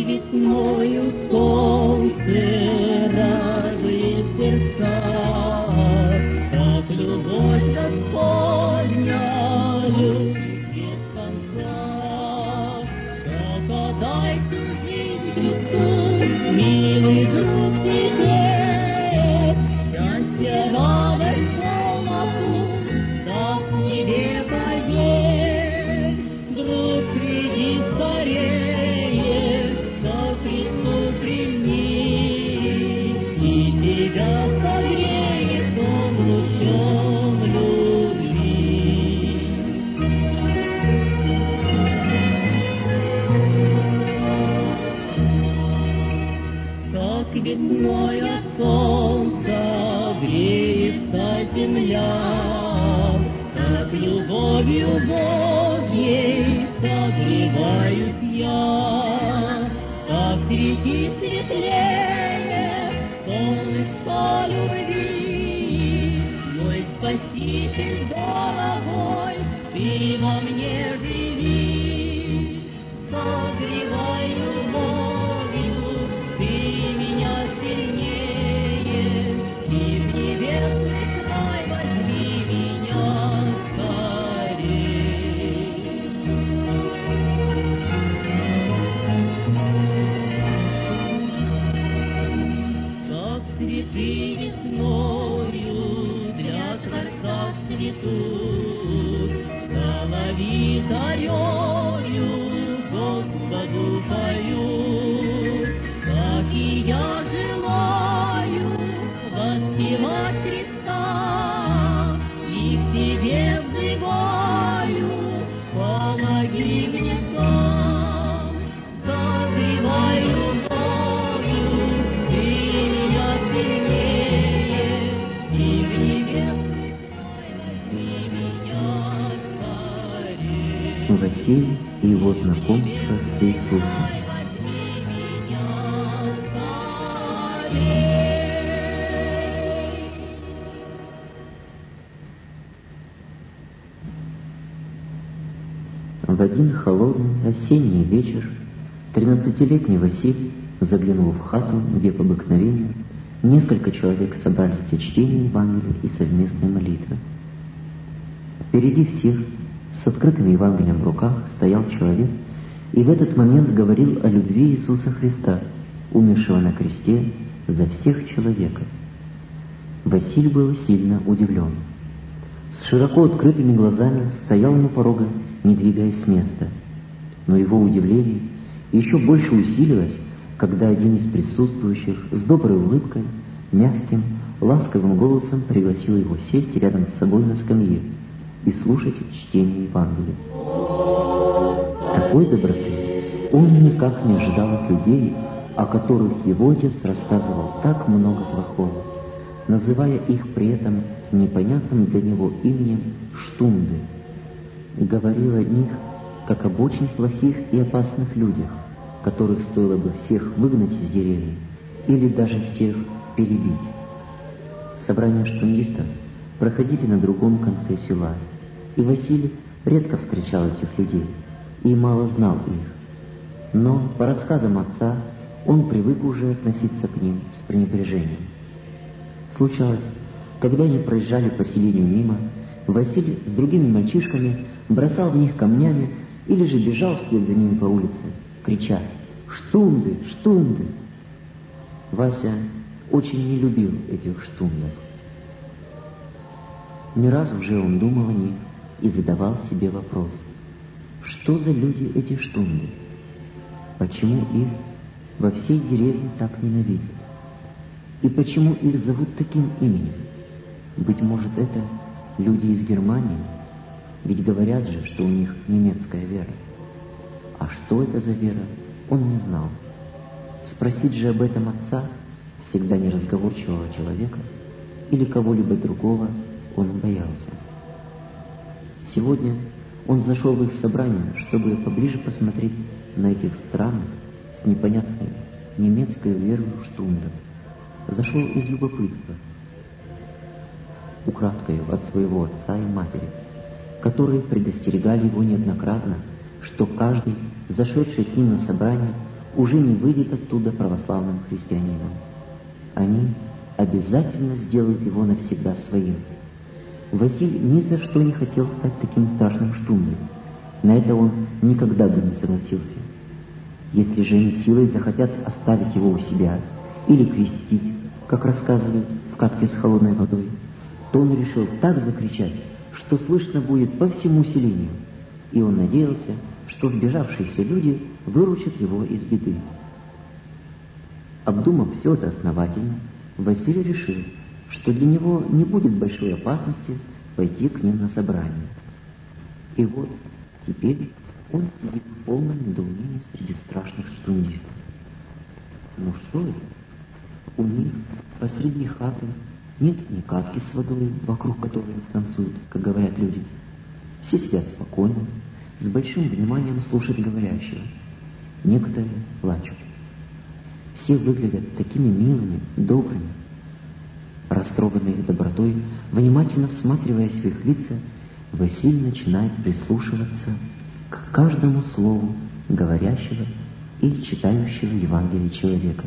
весною солнце радует сердца, как любовь Господня любит без конца. Так отдай всю жизнь Христу, милый друг, тебе, счастье, радость, полноту, так тебе поверь, друг, приди скорее, ко Христу прими, и тебя согреет Он лучом любви. Как весной от солнца греется земля, так любовью Божьей согреваюсь я, как среди светлее солнышко любви. Мой Спаситель дорогой, ты во мне живи, согревай любовью, ты меня сильнее, и в небесный край возьми меня скорей. Как цветы весною для Творца цветут, соловьи Господу поют, как и я желаю воспевать Христа, и к тебе взываю, помоги мне сам, согревай любовью, ты меня сильнее, и в небесный край возьми меня скорее. Василий и его знакомство с Иисусом. В один холодный осенний вечер 13-летний Василий заглянул в хату, где по обыкновению несколько человек собрались для чтения Евангелия и совместной молитвы. Впереди всех, с открытым Евангелием в руках, стоял человек и в этот момент говорил о любви Иисуса Христа, умершего на кресте за всех человеков. Василий был сильно удивлен. С широко открытыми глазами стоял на пороге, не двигаясь с места. Но его удивление еще больше усилилось, когда один из присутствующих с доброй улыбкой, мягким, ласковым голосом пригласил его сесть рядом с собой на скамье и слушать чтение Евангелия. Такой доброты он никак не ожидал от людей, о которых его отец рассказывал так много плохого, называя их при этом непонятным для него именем штунды, и говорил о них как об очень плохих и опасных людях, которых стоило бы всех выгнать из деревни или даже всех перебить. Собрания штундистов проходили на другом конце села, и Василий редко встречал этих людей и мало знал их. Но по рассказам отца он привык уже относиться к ним с пренебрежением. Случалось, когда они проезжали по селению мимо, Василий с другими мальчишками бросал в них камнями или же бежал вслед за ними по улице, крича «Штунды! Штунды!». Вася очень не любил этих штундов. Не раз уже он думал о них и задавал себе вопрос: что за люди эти штунды? Почему их во всей деревне так ненавидят? И почему их зовут таким именем? Быть может, это люди из Германии? Ведь говорят же, что у них немецкая вера. А что это за вера, он не знал. Спросить же об этом отца, всегда неразговорчивого человека, или кого-либо другого, он боялся. Сегодня он зашел в их собрание, чтобы поближе посмотреть на этих странных, с непонятной немецкой верой штундов. Зашел из любопытства, украдкою от своего отца и матери, которые предостерегали его неоднократно, что каждый, зашедший к ним на собрание, уже не выйдет оттуда православным христианином. Они обязательно сделают его навсегда своим. Василий ни за что не хотел стать таким страшным Штумлем. На это он никогда бы не согласился. Если же они силой захотят оставить его у себя или крестить, как рассказывают в катке с холодной водой, то он решил так закричать, что слышно будет по всему селению, и он надеялся, что сбежавшиеся люди выручат его из беды. Обдумав все это основательно, Василий решил, что для него не будет большой опасности пойти к ним на собрание. И вот теперь он сидит в полном недоумении среди страшных штундистов. Ну что это? У них посреди хаты нет ни катки с водой, вокруг которой танцуют, как говорят люди. Все сидят спокойно, с большим вниманием слушают говорящего. Некоторые плачут. Все выглядят такими милыми, добрыми. Растроганный добротой, внимательно всматриваясь в их лица, Василий начинает прислушиваться к каждому слову говорящего и читающего Евангелие человека.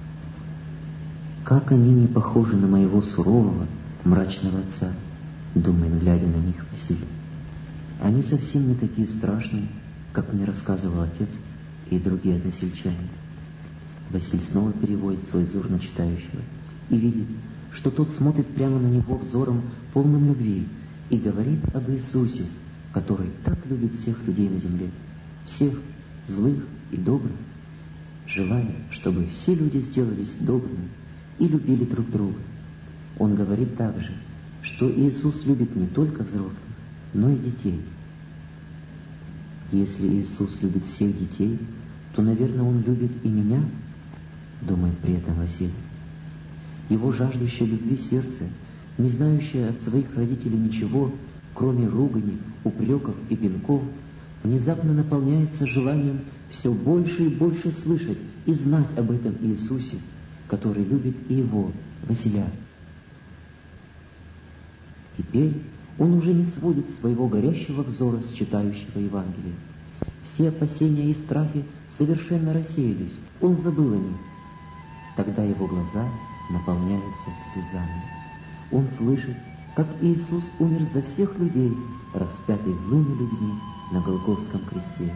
Как они не похожи на моего сурового, мрачного отца, думает, глядя на них Василий. Они совсем не такие страшные, как мне рассказывал отец и другие односельчане. Василий снова переводит свой взор на читающего и видит, что тот смотрит прямо на него взором, полным любви, и говорит об Иисусе, который так любит всех людей на земле, всех злых и добрых, желая, чтобы все люди сделались добрыми и любили друг друга. Он говорит также, что Иисус любит не только взрослых, но и детей. Если Иисус любит всех детей, то, наверное, Он любит и меня, думает при этом Василий. Его жаждущее любви сердце, не знающее от своих родителей ничего, кроме ругани, упреков и пинков, внезапно наполняется желанием все больше и больше слышать и знать об этом Иисусе, который любит и его, Василия. Теперь он уже не сводит своего горящего взора с читающего Евангелия. Все опасения и страхи совершенно рассеялись, он забыл о них. Тогда его глаза наполняются слезами. Он слышит, как Иисус умер за всех людей, распятый злыми людьми на Голгофском кресте.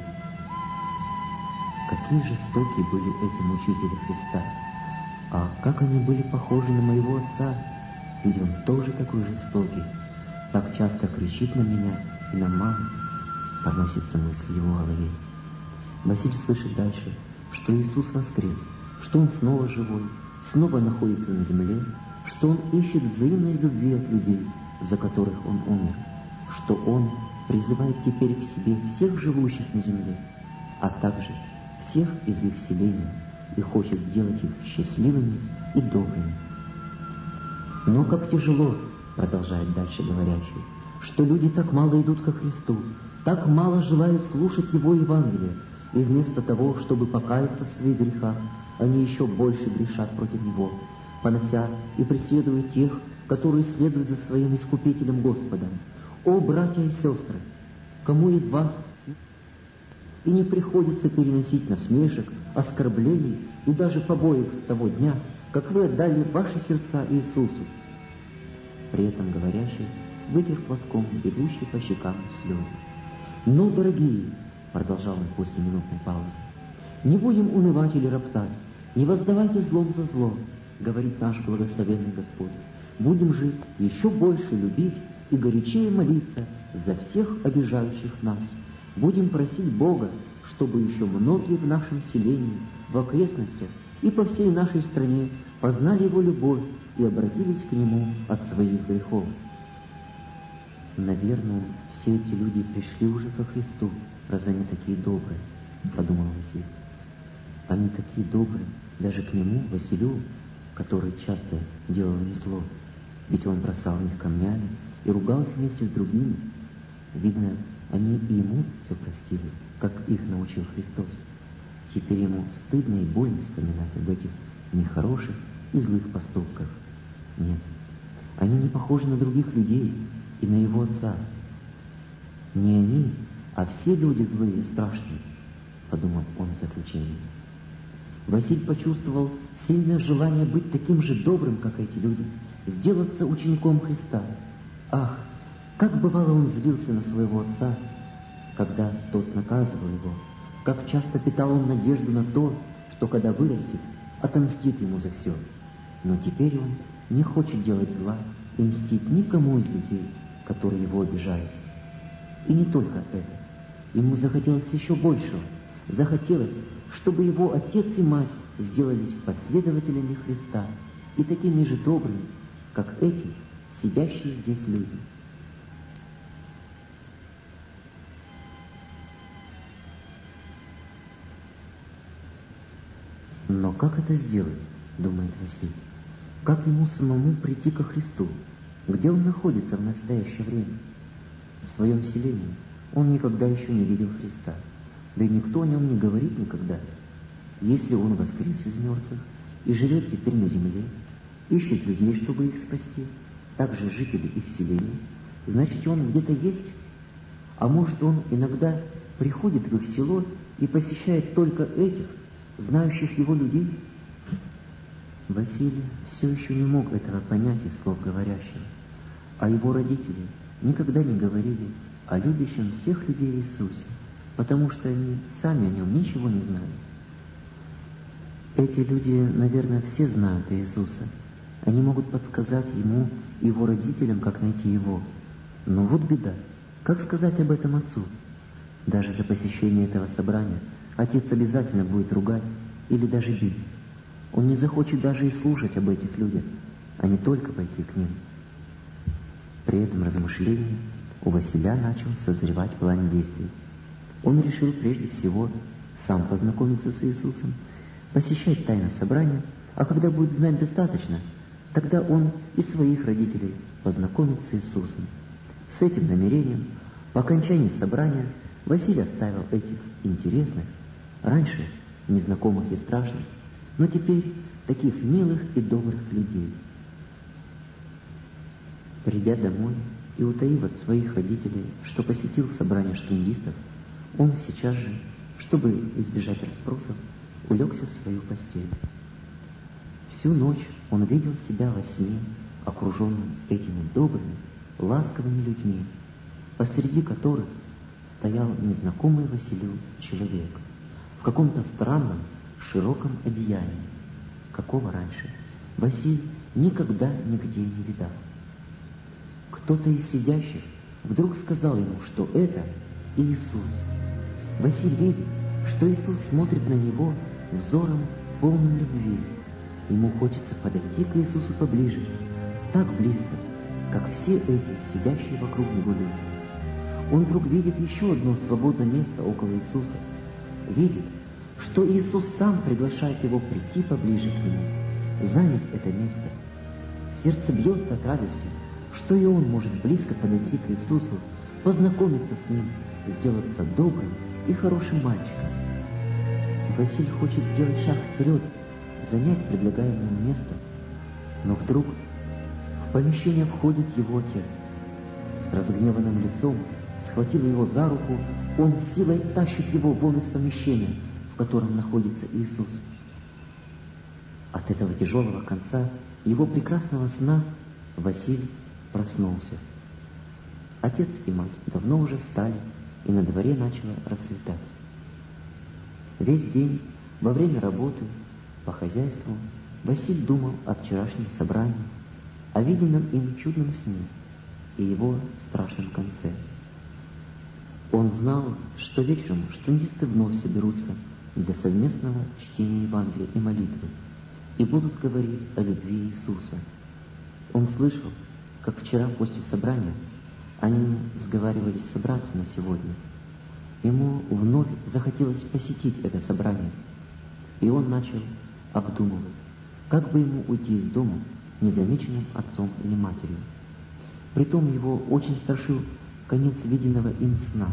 Какие жестокие были эти мучители Христа! А как они были похожи на моего отца, ведь он тоже такой жестокий, так часто кричит на меня и на маму, проносится мысль в его голове. Василий слышит дальше, что Иисус воскрес, что Он снова живой, снова находится на земле, что Он ищет взаимной любви от людей, за которых Он умер, что Он призывает теперь к себе всех живущих на земле, а также всех из их селения, и хочет сделать их счастливыми и добрыми. Но как тяжело, продолжает дальше говорящий, что люди так мало идут ко Христу, так мало желают слушать Его Евангелие, и вместо того, чтобы покаяться в своих грехах, они еще больше грешат против Него, понося и преследуя тех, которые следуют за своим Искупителем Господом. О, братья и сестры, кому из вас и не приходится переносить насмешек, оскорблений и даже побоев с того дня, как вы отдали ваши сердца Иисусу? При этом говорящий вытер платком бегущие по щекам слезы. Но, дорогие, продолжал он после минутной паузы, не будем унывать или роптать, не воздавайте злом за зло, говорит наш благословенный Господь. Будем же еще больше любить и горячее молиться за всех обижающих нас. Будем просить Бога, чтобы еще многие в нашем селении, в окрестностях и по всей нашей стране познали Его любовь и обратились к Нему от своих грехов. Наверное, все эти люди пришли уже ко Христу, раз они такие добрые, подумал Василий. Они такие добрые даже к Нему, Василию, который часто делал им зло, ведь он бросал в них камнями и ругал их вместе с другими. Видно, они и ему все простили, как их научил Христос. Теперь ему стыдно и больно вспоминать об этих нехороших и злых поступках. Нет, они не похожи на других людей и на его отца. Не они, а все люди злые и страшные, подумал он в заключении. Василий почувствовал сильное желание быть таким же добрым, как эти люди, сделаться учеником Христа. Ах, как бывало он злился на своего отца, когда тот наказывал его, как часто питал он надежду на то, что когда вырастет, отомстит ему за все. Но теперь он не хочет делать зла и мстить никому из людей, которые его обижают. И не только это. Ему захотелось еще большего. Захотелось, чтобы его отец и мать сделались последователями Христа и такими же добрыми, как эти сидящие здесь люди. Но как это сделать, думает Василий? Как ему самому прийти ко Христу? Где он находится в настоящее время? В своем селении он никогда еще не видел Христа, да и никто о нем не говорит никогда. Если он воскрес из мертвых и живет теперь на земле, ищет людей, чтобы их спасти, также жители их селения, значит, он где-то есть. А может, он иногда приходит в их село и посещает только этих, знающих его людей? Василий все еще не мог этого понять из слов говорящего, а его родители никогда не говорили о любящем всех людей Иисусе, потому что они сами о нем ничего не знали. Эти люди, наверное, все знают Иисуса. Они могут подсказать ему и его родителям, как найти его. Но вот беда. Как сказать об этом отцу? Даже за посещение этого собрания отец обязательно будет ругать или даже бить. Он не захочет даже и слушать об этих людях, а не только пойти к ним. При этом размышлении у Василия начал созревать план действий. Он решил прежде всего сам познакомиться с Иисусом, посещать тайное собрание, а когда будет знать достаточно, тогда он и своих родителей познакомит с Иисусом. С этим намерением по окончании собрания Василий оставил этих интересных, раньше незнакомых и страшных, но теперь таких милых и добрых людей. Придя домой и утаив от своих родителей, что посетил собрание штундистов, он сейчас же, чтобы избежать расспросов, улегся в свою постель. Всю ночь он видел себя во сне, окруженным этими добрыми, ласковыми людьми, посреди которых стоял незнакомый Василию человек в каком-то странном, широком одеянии, какого раньше Василий никогда нигде не видал. Кто-то из сидящих вдруг сказал ему, что это Иисус. Василий видит, что Иисус смотрит на него взором, полным любви. Ему хочется подойти к Иисусу поближе, так близко, как все эти сидящие вокруг него люди. Он вдруг видит еще одно свободное место около Иисуса. Видит, что Иисус сам приглашает его прийти поближе к нему, занять это место. Сердце бьется от радости, что и он может близко подойти к Иисусу, познакомиться с ним, сделаться добрым и хорошим мальчиком. Василий хочет сделать шаг вперед, занять предлагаемое место, но вдруг в помещение входит его отец. С разгневанным лицом, схватив его за руку, он силой тащит его вон из помещения, в котором находится Иисус. От этого тяжелого конца его прекрасного сна Василий проснулся. Отец и мать давно уже встали, и на дворе начало расцветать. Весь день, во время работы, по хозяйству, Василий думал о вчерашнем собрании, о виденном им чудном сне и его страшном конце. Он знал, что вечером штундисты вновь соберутся для совместного чтения Евангелия и молитвы и будут говорить о любви Иисуса. Он слышал, как вчера после собрания они сговаривались собраться на сегодня. Ему вновь захотелось посетить это собрание, и он начал обдумывать, как бы ему уйти из дома незамеченным отцом или матерью. Притом его очень страшил конец виденного им сна.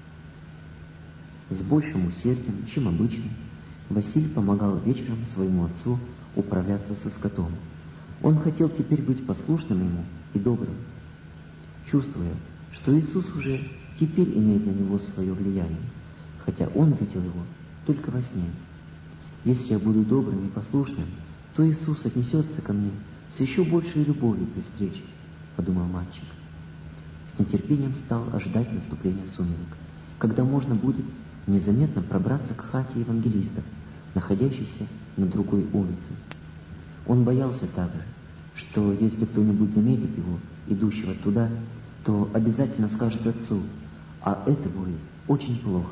С большим усердием, чем обычно, Василий помогал вечером своему отцу управляться со скотом. Он хотел теперь быть послушным ему и добрым, чувствуя, что Иисус уже теперь имеет на него свое влияние, хотя он видел его только во сне. Если я буду добрым и послушным, то Иисус отнесется ко мне с еще большей любовью при встрече, подумал мальчик. С нетерпением стал ожидать наступления сумерек, когда можно будет незаметно пробраться к хате евангелистов, находящейся на другой улице. Он боялся также, что если кто-нибудь заметит его, идущего туда, то обязательно скажет отцу, а это будет очень плохо.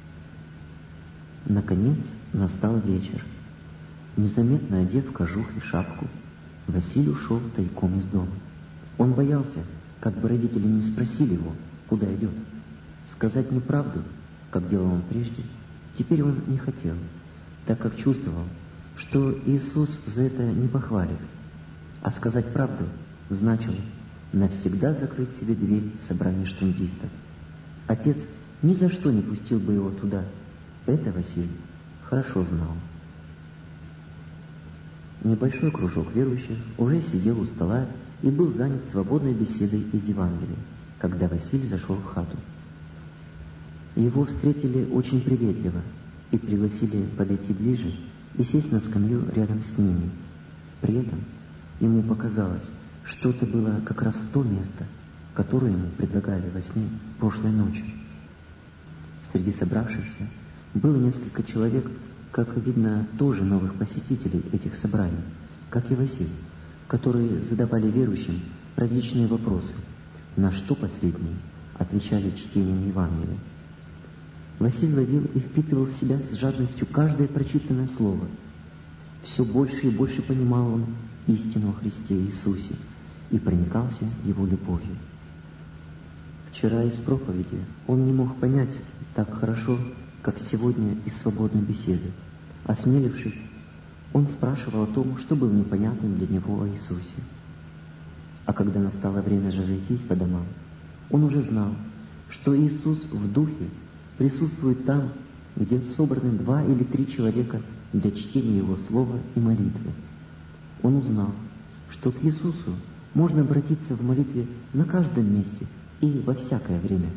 Наконец настал вечер. Незаметно одев кожух и шапку, Василий ушел тайком из дома. Он боялся, как бы родители не спросили его, куда идет. Сказать неправду, как делал он прежде, теперь он не хотел, так как чувствовал, что Иисус за это не похвалит. А сказать правду значило навсегда закрыть себе дверь в собрании штундистов. Отец ни за что не пустил бы его туда. Это Василий хорошо знал. Небольшой кружок верующих уже сидел у стола и был занят свободной беседой из Евангелия, когда Василий зашел в хату. Его встретили очень приветливо и пригласили подойти ближе и сесть на скамью рядом с ними. При этом ему показалось, что это было как раз то место, которое ему предлагали во сне прошлой ночью. Среди собравшихся было несколько человек, как видно, тоже новых посетителей этих собраний, как и Василий, которые задавали верующим различные вопросы, на что последние отвечали чтением Евангелия. Василий ловил и впитывал в себя с жадностью каждое прочитанное слово. Все больше и больше понимал он истину о Христе Иисусе и проникался его любовью. Вчера из проповеди он не мог понять так хорошо, как сегодня из свободной беседы. Осмелившись, он спрашивал о том, что было непонятным для него о Иисусе. А когда настало время же разойтись по домам, он уже знал, что Иисус в духе присутствует там, где собраны 2 или 3 человека для чтения Его Слова и молитвы. Он узнал, что к Иисусу можно обратиться в молитве на каждом месте и во всякое время.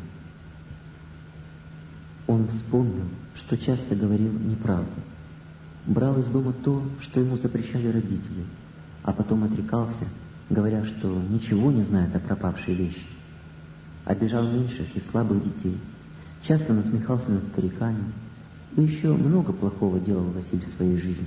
Он вспомнил, что часто говорил неправду, брал из дома то, что ему запрещали родители, а потом отрекался, говоря, что ничего не знает о пропавшей вещи. Обижал меньших и слабых детей, часто насмехался над стариками, и еще много плохого делал Василий в своей жизни.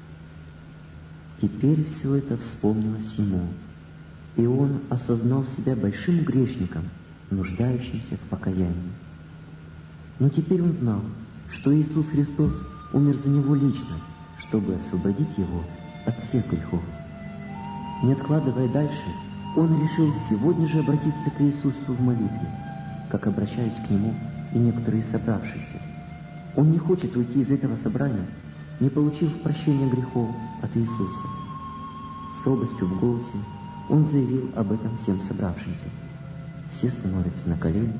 Теперь все это вспомнилось ему, и он осознал себя большим грешником, нуждающимся в покаянии. Но теперь он знал, что Иисус Христос умер за него лично, чтобы освободить его от всех грехов. Не откладывая дальше, он решил сегодня же обратиться к Иисусу в молитве, как обращались к Нему и некоторые собравшиеся. Он не хочет уйти из этого собрания, не получив прощения грехов от Иисуса. С робостью в голосе он заявил об этом всем собравшимся. Все становятся на колени.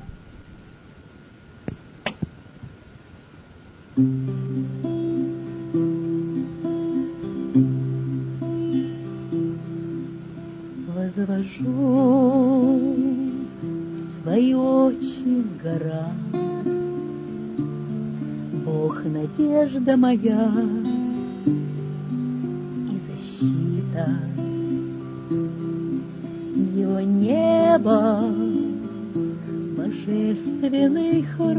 Возвожу свои очи к горам, Бог — надежда моя и защита. Его небо — божественный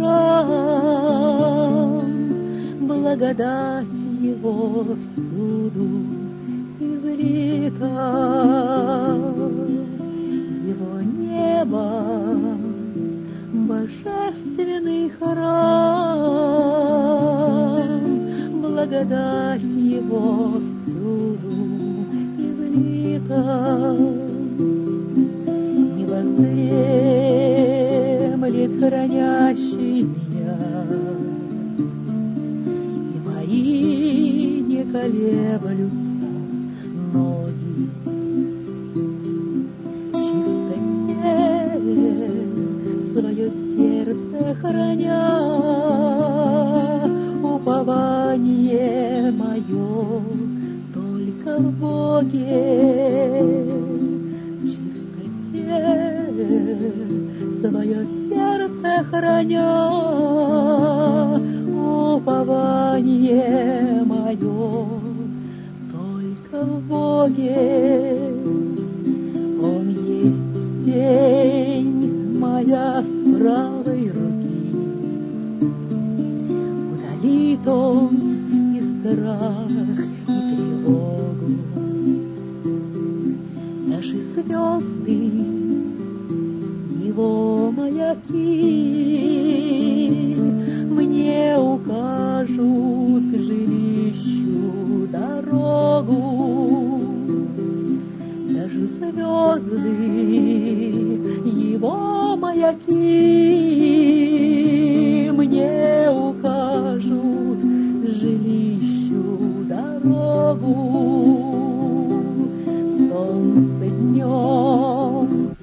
храм, благодать Его всюду изрита. Его небо — божественный храм, благодать Его всюду изрита. Не воздремлет хранящий меня, и мои не колеблются ноги. Свое сердце храня, упование мое только в Боге. В чистоте свое сердце храня, упование мое мое только в Боге. Он есть тень моя с правой руки, удалит он и страх, и тревогу. Наши звезды, его маяки, мне укажут к жилищу дорогу. Даже звезды, его маяки, мне укажут к жилищу дорогу. Солнце днем.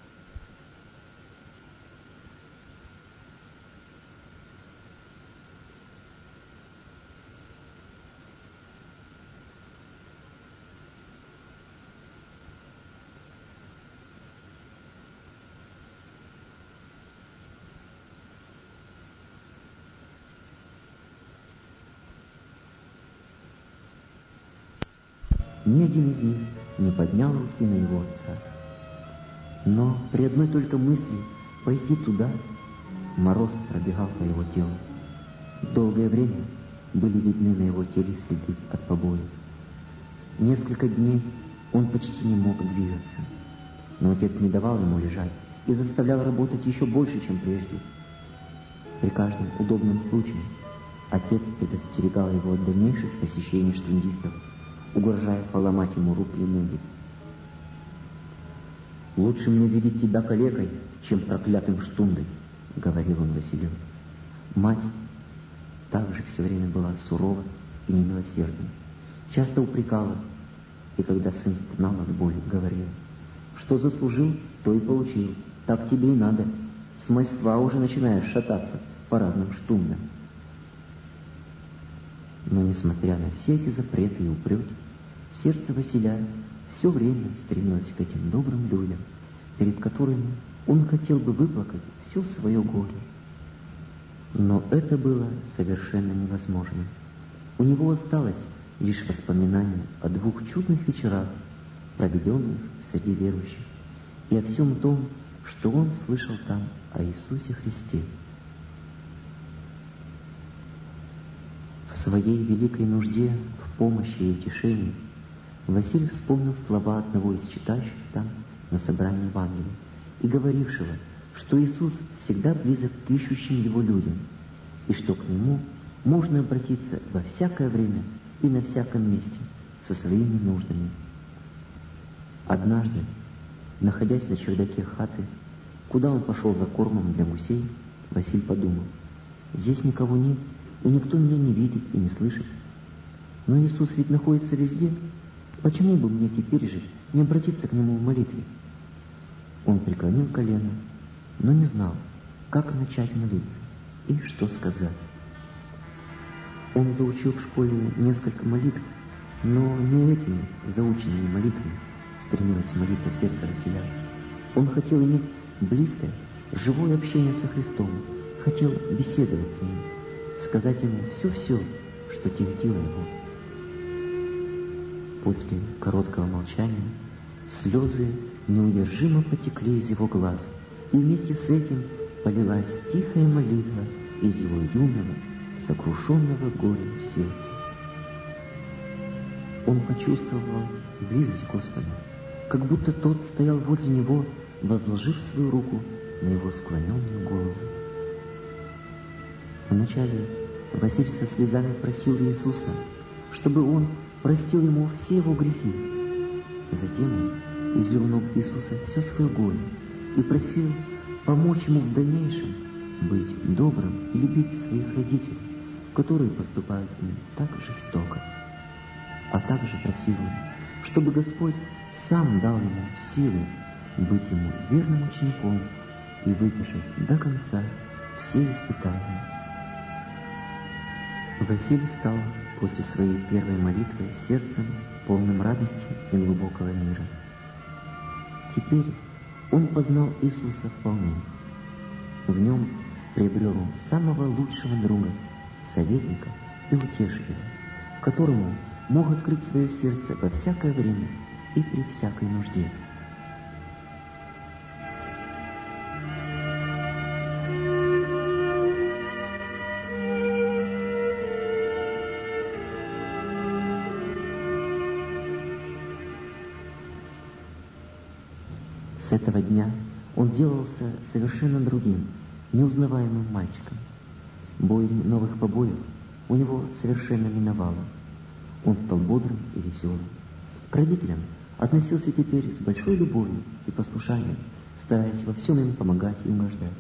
Ни один из них не поднял руки на его отца. Но при одной только мысли пойти туда, мороз пробегал по его телу. Долгое время были видны на его теле следы от побоев. Несколько дней он почти не мог двигаться, но отец не давал ему лежать и заставлял работать еще больше, чем прежде. При каждом удобном случае отец предостерегал его от дальнейших посещений штундистов, угрожая поломать ему руки и ноги. «Лучше мне видеть тебя калекой, чем проклятым штундой», — говорил он Василию. Мать также все время была сурова и немилосердна, часто упрекала, и когда сын стонал от боли, говорила: «Что заслужил, то и получил, так тебе и надо, с мальства уже начинаешь шататься по разным штундам». Но, несмотря на все эти запреты и упреки, сердце Василия все время стремилось к этим добрым людям, перед которыми он хотел бы выплакать все свое горе. Но это было совершенно невозможно. У него осталось лишь воспоминание о 2 чудных вечерах, проведенных среди верующих, и о всем том, что он слышал там о Иисусе Христе. В своей великой нужде в помощи и утешении Василий вспомнил слова одного из читающих там на собрании Евангелия и говорившего, что Иисус всегда близок к ищущим Его людям, и что к Нему можно обратиться во всякое время и на всяком месте со своими нуждами. Однажды, находясь на чердаке хаты, куда он пошел за кормом для гусей, Василий подумал: здесь никого нет, и никто меня не видит и не слышит. Но Иисус ведь находится везде. Почему бы мне теперь же не обратиться к Нему в молитве? Он преклонил колено, но не знал, как начать молиться и что сказать. Он заучил в школе несколько молитв, но не этими заученными молитвами стремилось молиться сердце Василия. Он хотел иметь близкое, живое общение со Христом, хотел беседовать с Ним, сказать Ему все-все, что тяготило его. После короткого молчания слезы неудержимо потекли из его глаз, и вместе с этим полилась тихая молитва из его юного, сокрушенного горем сердца. Он почувствовал близость Господа, как будто Тот стоял возле него, возложив свою руку на его склоненную голову. Вначале Василий со слезами просил Иисуса, чтобы Он простил ему все его грехи. Затем он излил ног Иисуса все свое горе и просил помочь ему в дальнейшем быть добрым и любить своих родителей, которые поступают с ним так жестоко. А также просил он, чтобы Господь сам дал ему силы быть ему верным учеником и выдержать до конца все испытания. Василий встал после своей первой молитвы с сердцем, полным радости и глубокого мира. Теперь он познал Иисуса вполне. В нем приобрел он самого лучшего друга, советника и утешителя, которому мог открыть свое сердце во всякое время и при всякой нужде. С этого дня он делался совершенно другим, неузнаваемым мальчиком. Боязнь новых побоев у него совершенно миновала. Он стал бодрым и веселым. К родителям относился теперь с большой любовью и послушанием, стараясь во всем им помогать и угождать.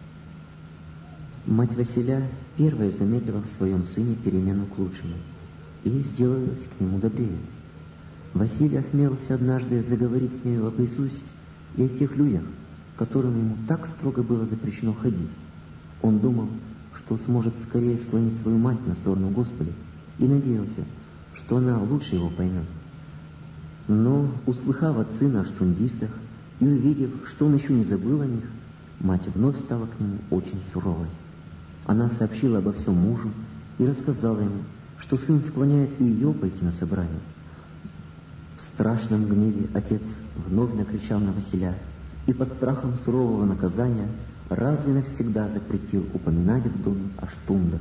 Мать Василя первая заметила в своем сыне перемену к лучшему и сделалась к нему добрее. Василий осмелился однажды заговорить с нею об Иисусе и о тех людях, которым ему так строго было запрещено ходить. Он думал, что сможет скорее склонить свою мать на сторону Господа, и надеялся, что она лучше его поймет. Но, услыхав от сына о штундистах и увидев, что он еще не забыл о них, мать вновь стала к нему очень суровой. Она сообщила обо всем мужу и рассказала ему, что сын склоняет и ее пойти на собрание. В страшном гневе отец вновь накричал на Василя и под страхом сурового наказания раз и навсегда запретил упоминать в доме о штундах.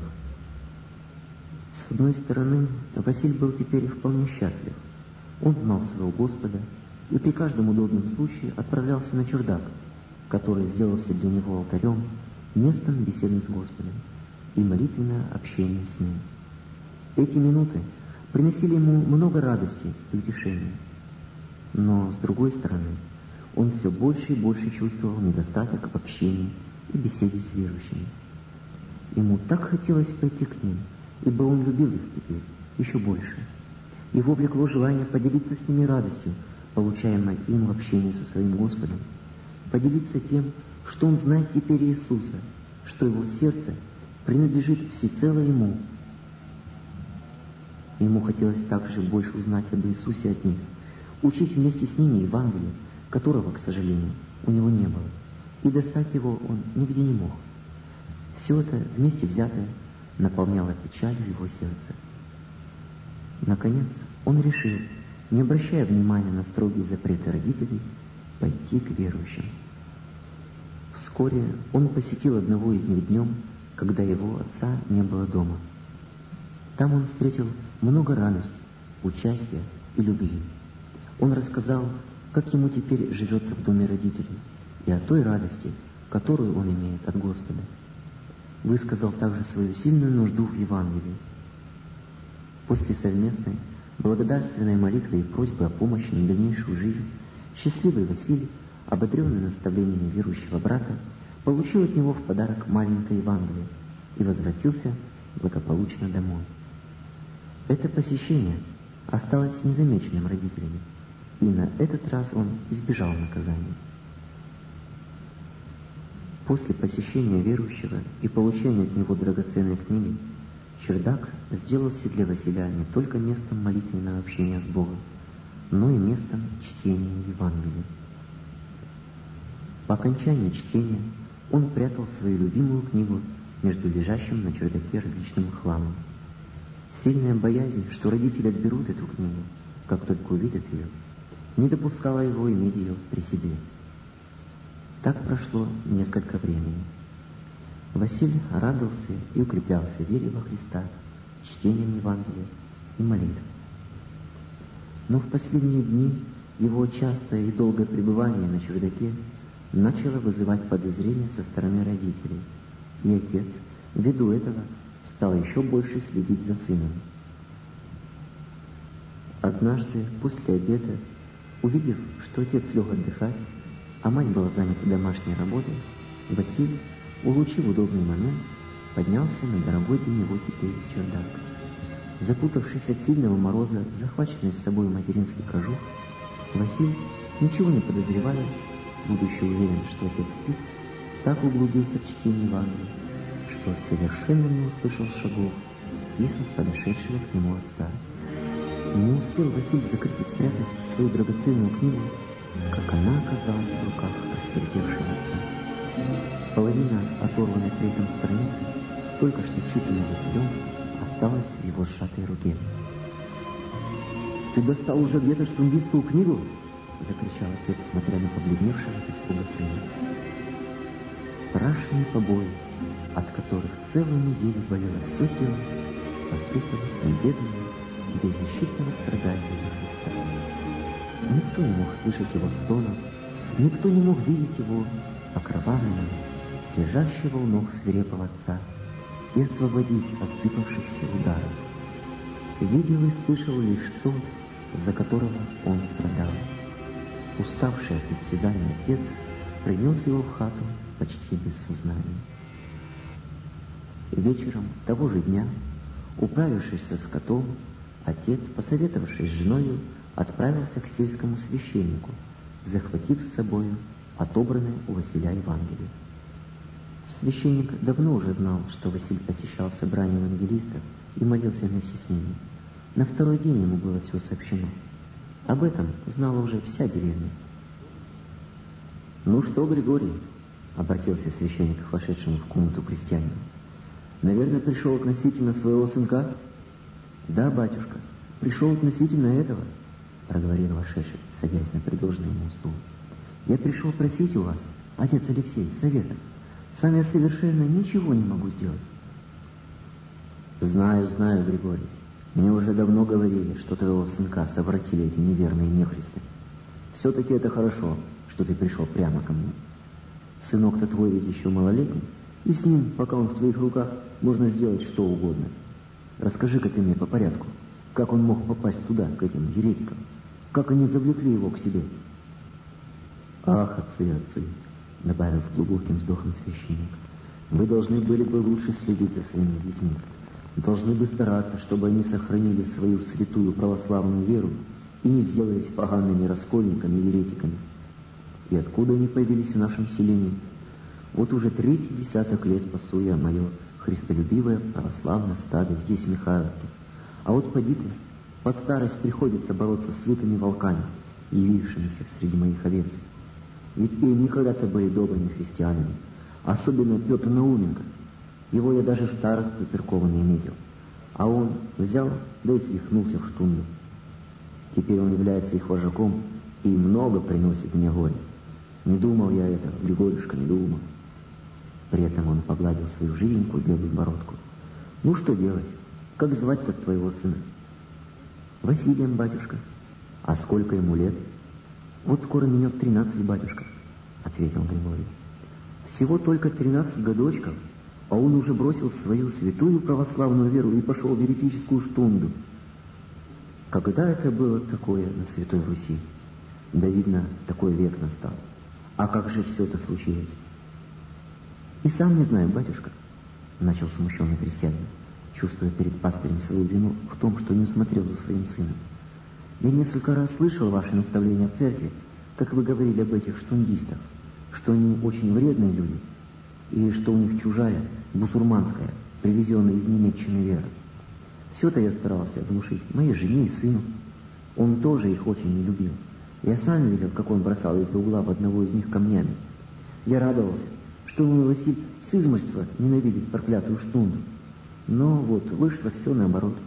С одной стороны, Василий был теперь вполне счастлив. Он знал своего Господа и при каждом удобном случае отправлялся на чердак, который сделался для него алтарем, местом беседы с Господом и молитвенное общение с Ним. Эти минуты приносили ему много радости и утешения. Но, с другой стороны, он все больше и больше чувствовал недостаток в общении и беседе с верующими. Ему так хотелось пойти к ним, ибо он любил их теперь еще больше. Его влекло желание поделиться с ними радостью, получаемой им в общении со своим Господом, поделиться тем, что он знает теперь Иисуса, что его сердце принадлежит всецело Ему. Ему хотелось также больше узнать об Иисусе от них, учить вместе с ними Евангелие, которого, к сожалению, у него не было, и достать его он нигде не мог. Все это вместе взятое наполняло печалью его сердце. Наконец, он решил, не обращая внимания на строгие запреты родителей, пойти к верующим. Вскоре он посетил одного из них днем, когда его отца не было дома. Там он встретил много радости, участия и любви. Он рассказал, как ему теперь живется в доме родителей, и о той радости, которую он имеет от Господа. Высказал также свою сильную нужду в Евангелии. После совместной благодарственной молитвы и просьбы о помощи на дальнейшую жизнь, счастливый Василий, ободренный наставлениями верующего брата, получил от него в подарок маленькое Евангелие и возвратился благополучно домой. Это посещение осталось незамеченным родителями, и на этот раз он избежал наказания. После посещения верующего и получения от него драгоценной книги, чердак сделался для Василия не только местом молитвенного общения с Богом, но и местом чтения Евангелия. По окончании чтения он прятал свою любимую книгу между лежащим на чердаке различным хламом. Сильная боязнь, что родители отберут эту книгу, как только увидят ее, не допускала его иметь ее при себе. Так прошло несколько времени. Василий радовался и укреплялся в вере во Христа, чтением Евангелия и молитвой. Но в последние дни его частое и долгое пребывание на чердаке начало вызывать подозрения со стороны родителей, и отец, ввиду этого, стал еще больше следить за сыном. Однажды, после обеда, увидев, что отец лег отдыхать, а мать была занята домашней работой, Василий, улучив удобный момент, поднялся на дорогой для него теперь чердак. Запутавшись от сильного мороза, захваченный с собой материнский кожух, Василий, ничего не подозревая, будучи уверен, что отец спит, так углубился в чтение Евангелия, что совершенно не услышал шагов тихо подошедшего к нему отца. Не успел Василий закрыть и спрятать свою драгоценную книгу, как она оказалась в руках рассверепевшего отца. Половина оторванной при этом страницы, только что читанной Василем, осталась в его сжатой руке. Ты достал уже где-то штундистскую книгу? Закричал отец, смотря на побледневшего от испуга сына. Страшные побои, от которых целую неделю болело все тело, посыпались на бедного и беззащитного страдальца за Христа. Никто не мог слышать его стонов, никто не мог видеть его окровавленного, лежащего у ног свирепого отца, и освободить от сыпавшихся ударов. Видел и слышал лишь тот, за которого он страдал. Уставший от истязания отец принес его в хату почти без сознания. Вечером того же дня, управившись со скотом, отец, посоветовавшись с женою, отправился к сельскому священнику, захватив с собою отобранное у Василия Евангелие. Священник давно уже знал, что Василий посещал собрание евангелистов и молился вместе с ними. На второй день ему было все сообщено. Об этом знала уже вся деревня. «Ну что, Григорий?» — обратился священник к вошедшему в комнату крестьянину. «Наверное, пришел относительно своего сынка?» «Да, батюшка, пришел относительно этого», — проговорил вошедший, садясь на предложенный ему стул. «Я пришел просить у вас, отец Алексей, совета. Сам я совершенно ничего не могу сделать». «Знаю, Григорий. Мне уже давно говорили, что твоего сынка совратили эти неверные нехристы. Все-таки это хорошо, что ты пришел прямо ко мне. Сынок-то твой ведь еще малолетний, и с ним, пока он в твоих руках, можно сделать что угодно. Расскажи-ка ты мне по порядку, как он мог попасть туда, к этим еретикам? Как они завлекли его к себе?» «Ах, отцы!» — добавил с глубоким вздохом священник. «Вы должны были бы лучше следить за своими детьми. Должны бы стараться, чтобы они сохранили свою святую православную веру и не сделались погаными раскольниками и еретиками. И откуда они появились в нашем селении? Вот уже 3-й десяток лет пасу я мое христолюбивое православное стадо здесь, в Михайловке. А вот поди ты, под старость приходится бороться с лютыми волками, явившимися среди моих овец. Ведь и они когда-то были добрыми христианами, особенно Петр Науменко. Его я даже в старости церковной не видел. А он взял, да и свихнулся в штунду. Теперь он является их вожаком и много приносит мне горя. Не думал я этого, Григорюшка, не думал». При этом он погладил свою живенькую белую бородку. «Ну что делать? Как звать-то твоего сына?» «Василием, батюшка». «А сколько ему лет?» «Вот скоро минет 13, батюшка», — ответил Григорий. «Всего только 13 годочков, а он уже бросил свою святую православную веру и пошел в еретическую штунду». Когда это было такое на Святой Руси? Да, видно, такой век настал. А как же все это случилось? «И сам не знаю, батюшка», — начал смущенный крестьянин, чувствуя перед пастырем свою вину в том, что не усмотрел за своим сыном. «Я несколько раз слышал ваши наставления в церкви, как вы говорили об этих штундистах, что они очень вредные люди, и что у них чужая, бусурманская, привезенная из Немеччины вера. Все-то я старался оглушить моей жене и сыну. Он тоже их очень не любил. Я сам видел, как он бросал из-за угла в одного из них камнями. Я радовался, что мой Василь с измольства ненавидит проклятую штунду. Но вот вышло все наоборот.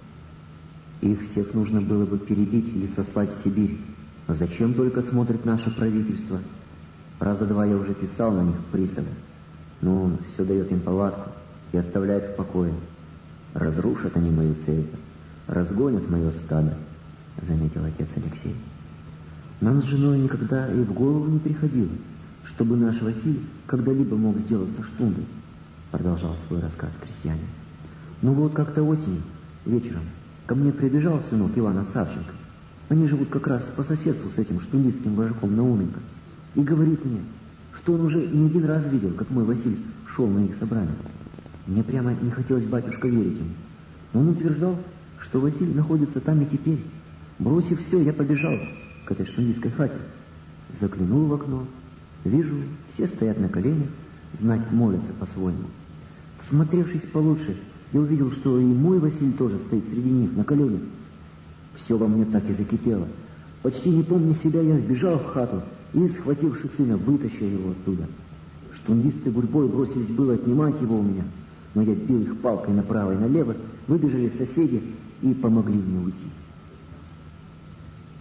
Их всех нужно было бы перебить или сослать в Сибирь. Но зачем только смотрит наше правительство? Раза два я уже писал на них пристально. Но он все дает им повадку и оставляет в покое. Разрушат они мою церковь, разгонят мое стадо, заметил отец Алексей. Нам с женой никогда и в голову не приходило, чтобы наш Василий когда-либо мог сделаться штундой, продолжал свой рассказ крестьянин. Ну вот как-то осенью, вечером, ко мне прибежал сынок Ивана Савченко. Они живут как раз по соседству с этим штундистским вожаком Науменко. И говорит мне, что он уже не один раз видел, как мой Василий шел на их собрание. Мне прямо не хотелось, батюшка, верить ему. Но он утверждал, что Василий находится там и теперь. Бросив все, я побежал к этой штундистской хате. Заглянул в окно. Вижу, все стоят на коленях, знать молятся по-своему. Всмотревшись получше, я увидел, что и мой Василий тоже стоит среди них на коленях. Все во мне так и закипело. Почти не помня себя, я вбежал в хату и, схвативши сына, вытащил его оттуда. Штундисты гурьбой бросились было отнимать его у меня, но я бил их палкой направо и налево, выбежали соседи и помогли мне уйти.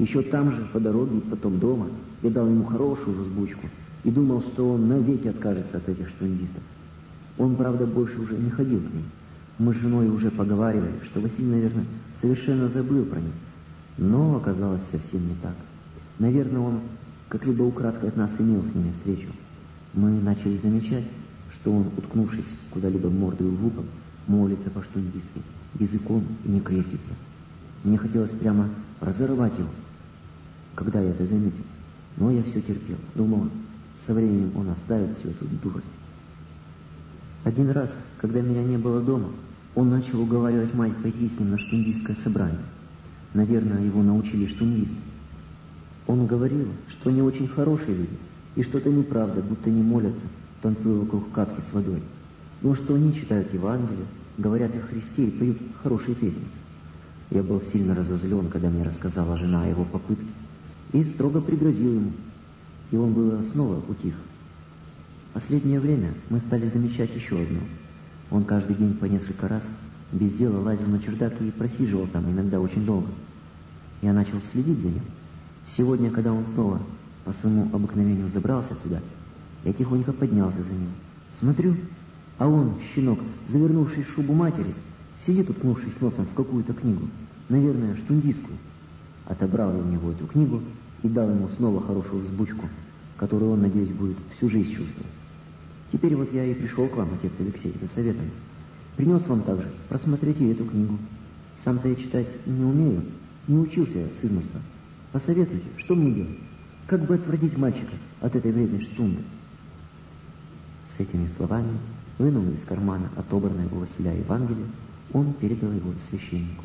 Еще там же, по дороге, и потом дома, я дал ему хорошую взбучку и думал, что он навеки откажется от этих штундистов. Он, правда, больше уже не ходил к ним. Мы с женой уже поговаривали, что Василий, наверное, совершенно забыл про них. Но оказалось совсем не так. Наверное, он как либо украдкой от нас имел с ними встречу. Мы начали замечать, что он, уткнувшись куда-либо мордой в угол, молится по-штундистски, языком и не крестится. Мне хотелось прямо разорвать его, когда я это заметил. Но я все терпел. Думал, со временем он оставит всю эту дурость. Один раз, когда меня не было дома, он начал уговаривать мать пойти с ним на штундистское собрание. Наверное, его научили штундисты. Он говорил, что они очень хорошие люди, и что это неправда, будто не молятся, танцуя вокруг катки с водой. Но что они читают Евангелие, говорят о Христе и поют хорошие песни. Я был сильно разозлен, когда мне рассказала жена о его попытке, и строго пригрозил ему, и он было снова утих. В последнее время мы стали замечать еще одно. Он каждый день по несколько раз без дела лазил на чердак и просиживал там иногда очень долго. Я начал следить за ним. Сегодня, когда он снова по своему обыкновению забрался сюда, я тихонько поднялся за ним. Смотрю, а он, щенок, завернувший в шубу матери, сидит, уткнувшись носом в какую-то книгу, наверное, штундистскую. Отобрал я у него эту книгу и дал ему снова хорошую взбучку, которую он, надеюсь, будет всю жизнь чувствовать. Теперь вот я и пришел к вам, отец Алексей, за советом. Принес вам также просмотреть и эту книгу. Сам-то я читать не умею, не учился с измольства. Посоветуйте, что мне делать? Как бы отвратить мальчика от этой вредной штунды? С этими словами, вынув из кармана отобранное у Василия Евангелие, он передал его священнику.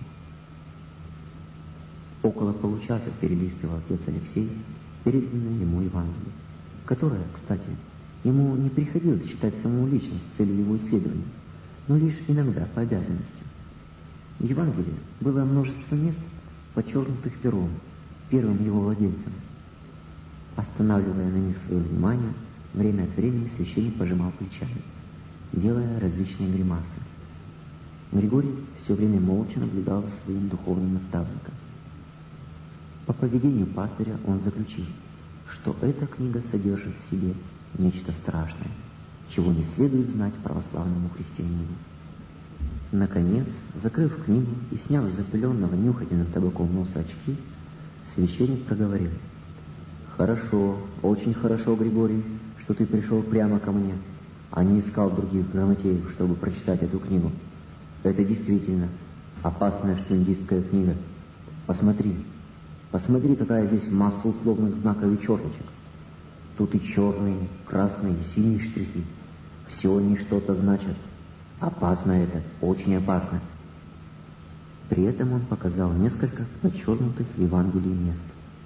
Около получаса перелистывал отец Алексей переданное ему Евангелие, которое, кстати, ему не приходилось читать самому лично с целью его исследования, но лишь иногда по обязанности. В Евангелии было множество мест, подчеркнутых пером, первым его владельцем. Останавливая на них свое внимание, время от времени священник пожимал плечами, делая различные гримасы. Григорий все время молча наблюдал за своим духовным наставником. По поведению пастыря он заключил, что эта книга содержит в себе нечто страшное, чего не следует знать православному христианину. Наконец, закрыв книгу и сняв с запыленного нюхательным табаком носа очки, священник проговорил: «Хорошо, очень хорошо, Григорий, что ты пришел прямо ко мне, а не искал других грамотеев, чтобы прочитать эту книгу. Это действительно опасная штундистская книга. Посмотри, какая здесь масса условных знаков и черточек. Тут и черные, красные, и синие штрихи. Все они что-то значат. Опасно это, очень опасно». При этом он показал несколько подчеркнутых в Евангелии мест.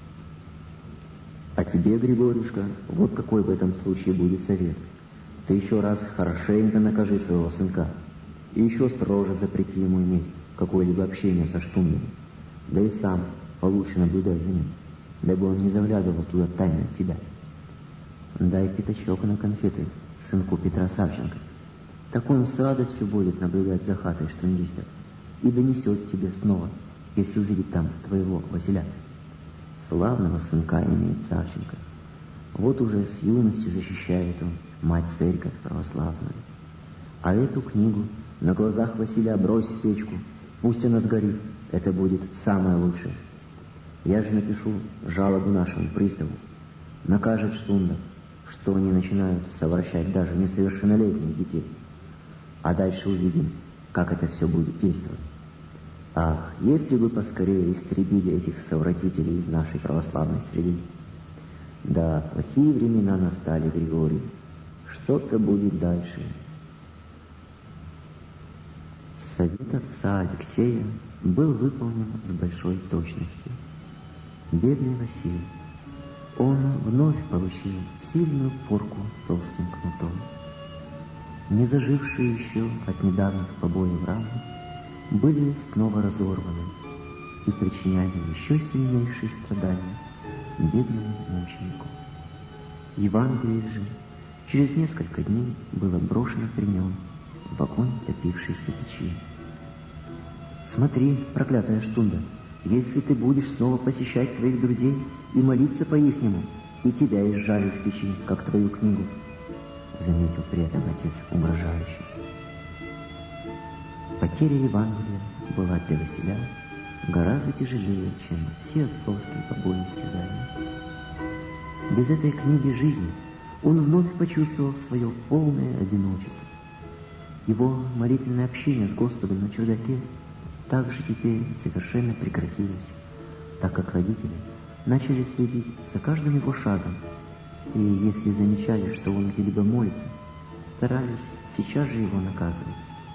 «А тебе, Григорюшка, вот какой в этом случае будет совет. Ты еще раз хорошенько накажи своего сынка, и еще строже запрети ему иметь какое-либо общение со штундами. Да и сам получше наблюдай за ним, дабы он не заглядывал туда тайно от тебя. Дай пятачок на конфеты сынку Петра Савченко. Так он с радостью будет наблюдать за хатой штундистов и донесет тебе снова, если увидит там твоего Василя. Славного сынка имеет Савченко. Вот уже с юности защищает он мать-церковь православную. А эту книгу на глазах Василия брось в печку, пусть она сгорит, это будет самое лучшее. Я же напишу жалобу нашему приставу. Накажет штунда, что они начинают совращать даже несовершеннолетних детей. А дальше увидим, как это все будет действовать. Ах, если бы поскорее истребили этих совратителей из нашей православной среды. Да, плохие времена настали, Григорий. Что-то будет дальше. Совет отца Алексея был выполнен с большой точностью. Бедный Василий, он вновь получил сильную порку отцовским кнутом. Не зажившие еще от недавних побоев раны были снова разорваны и причиняли еще сильнейшие страдания бедному мученику. Евангелие же через несколько дней было брошено при нем в огонь топившейся печи. «Смотри, проклятая штунда, Если ты будешь снова посещать твоих друзей и молиться по-ихнему, и тебя изжарят в печи, как твою книгу, заметил при этом отец угрожающе. Потеря Евангелия была для Василия гораздо тяжелее, чем все отцовские побои и стязания. Без этой книги жизни он вновь почувствовал свое полное одиночество. Его молитвенное общение с Господом на чердаке также теперь совершенно прекратилось, так как родители начали следить за каждым его шагом, и если замечали, что он где-либо молится, старались сейчас же его наказывать.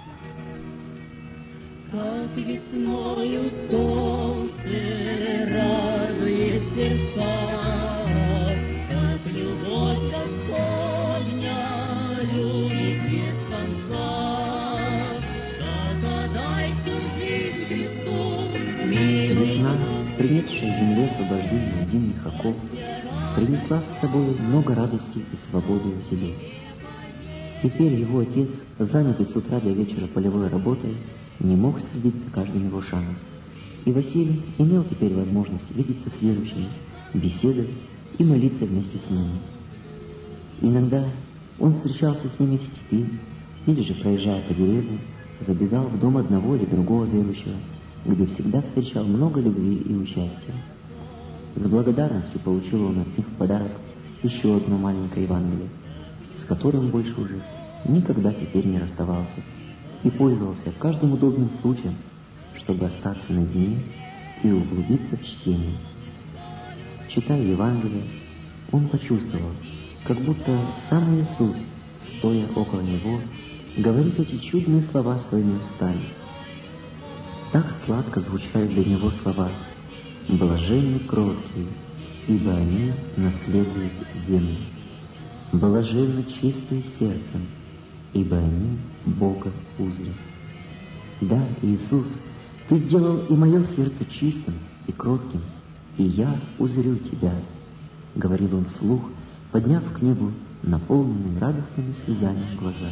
Как весною солнце радует сердца, как любовь Господня любит без конца, так отдай всю жизнь Христу, Весна, принесшая земле освобождение от зимних оков, принесла с собой много радости и свободы Василию. Теперь его отец, занятый с утра до вечера полевой работой, не мог следить за каждым его шагом. И Василий имел теперь возможность видеться с верующими, беседовать и молиться вместе с ними. Иногда он встречался с ними в степи, или же, проезжая по деревне, забегал в дом одного или другого верующего, где всегда встречал много любви и участия. С благодарностью получил он от них в подарок еще одно маленькое Евангелие, с которым больше уже никогда теперь не расставался, и пользовался каждым удобным случаем, чтобы остаться наедине и углубиться в чтение. Читая Евангелие, он почувствовал, как будто сам Иисус, стоя около него, говорит эти чудные слова своими устами. Так сладко звучали для него слова: «Блаженны кроткие, ибо они наследуют землю. Блаженны чистые сердцем, ибо они Бога узрят». Да, Иисус, Ты сделал и мое сердце чистым и кротким, и я узрю Тебя, — говорил он вслух, подняв к небу наполненные радостными слезами глаза.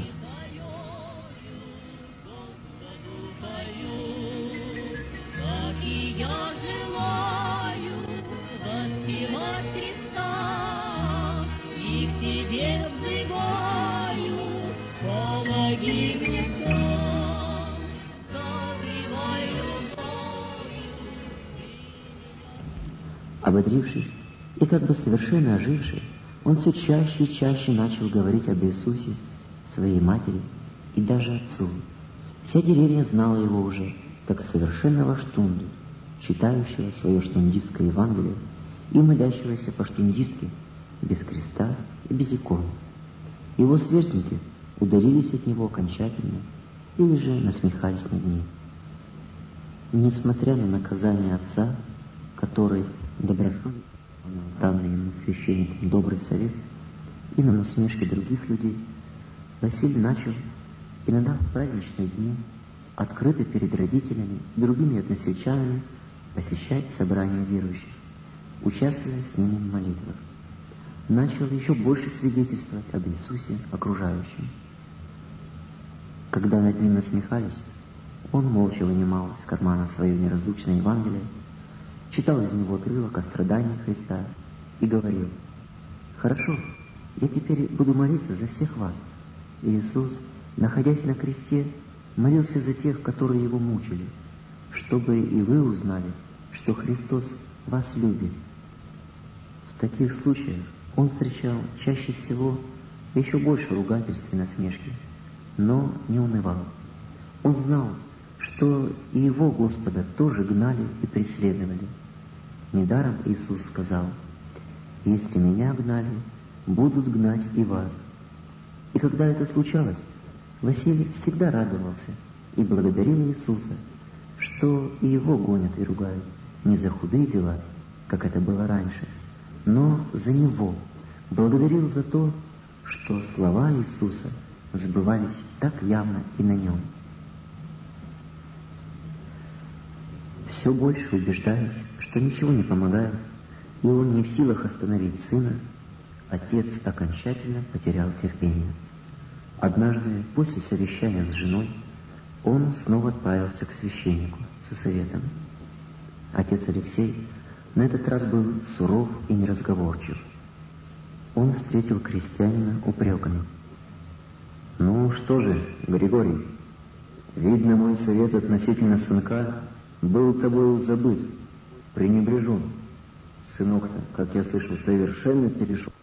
Ободрившись и как бы совершенно оживший, он все чаще и чаще начал говорить об Иисусе своей матери и даже отцу. Вся деревня знала его уже как совершенного штунду, читающего свое штундистское Евангелие и молящегося по-штундистски, без креста и без икон. Его сверстники удалились от него окончательно или же насмехались над ним. Несмотря на наказание отца, который добросовестно данный ему священником добрый совет, и на насмешки других людей, Василий начал иногда в праздничные дни открыто перед родителями и другими односельчанами посещать собрания верующих, участвуя с ними в молитвах. Начал еще больше свидетельствовать об Иисусе окружающим. Когда над ним насмехались, он молча вынимал из кармана свое неразлучное Евангелие, читал из него отрывок о страдании Христа и говорил: «Хорошо, я теперь буду молиться за всех вас». И Иисус, находясь на кресте, молился за тех, которые его мучили, чтобы и вы узнали, что Христос вас любит. В таких случаях он встречал чаще всего еще больше ругательств и насмешки, но не унывал. Он знал, что и его Господа тоже гнали и преследовали. Недаром Иисус сказал: «Если меня гнали, будут гнать и вас». И когда это случалось, Василий всегда радовался и благодарил Иисуса, что и его гонят и ругают не за худые дела, как это было раньше, но за него, благодарил за то, что слова Иисуса сбывались так явно и на нем. Все больше убеждаясь, что ничего не помогает, и он не в силах остановить сына, отец окончательно потерял терпение. Однажды, после совещания с женой, он снова отправился к священнику со советом. Отец Алексей на этот раз был суров и неразговорчив. Он встретил крестьянина упреками. «Ну что же, Григорий, видно, мой совет относительно сынка был тобою забыт, пренебрежен. Сынок-то, как я слышал, совершенно перешел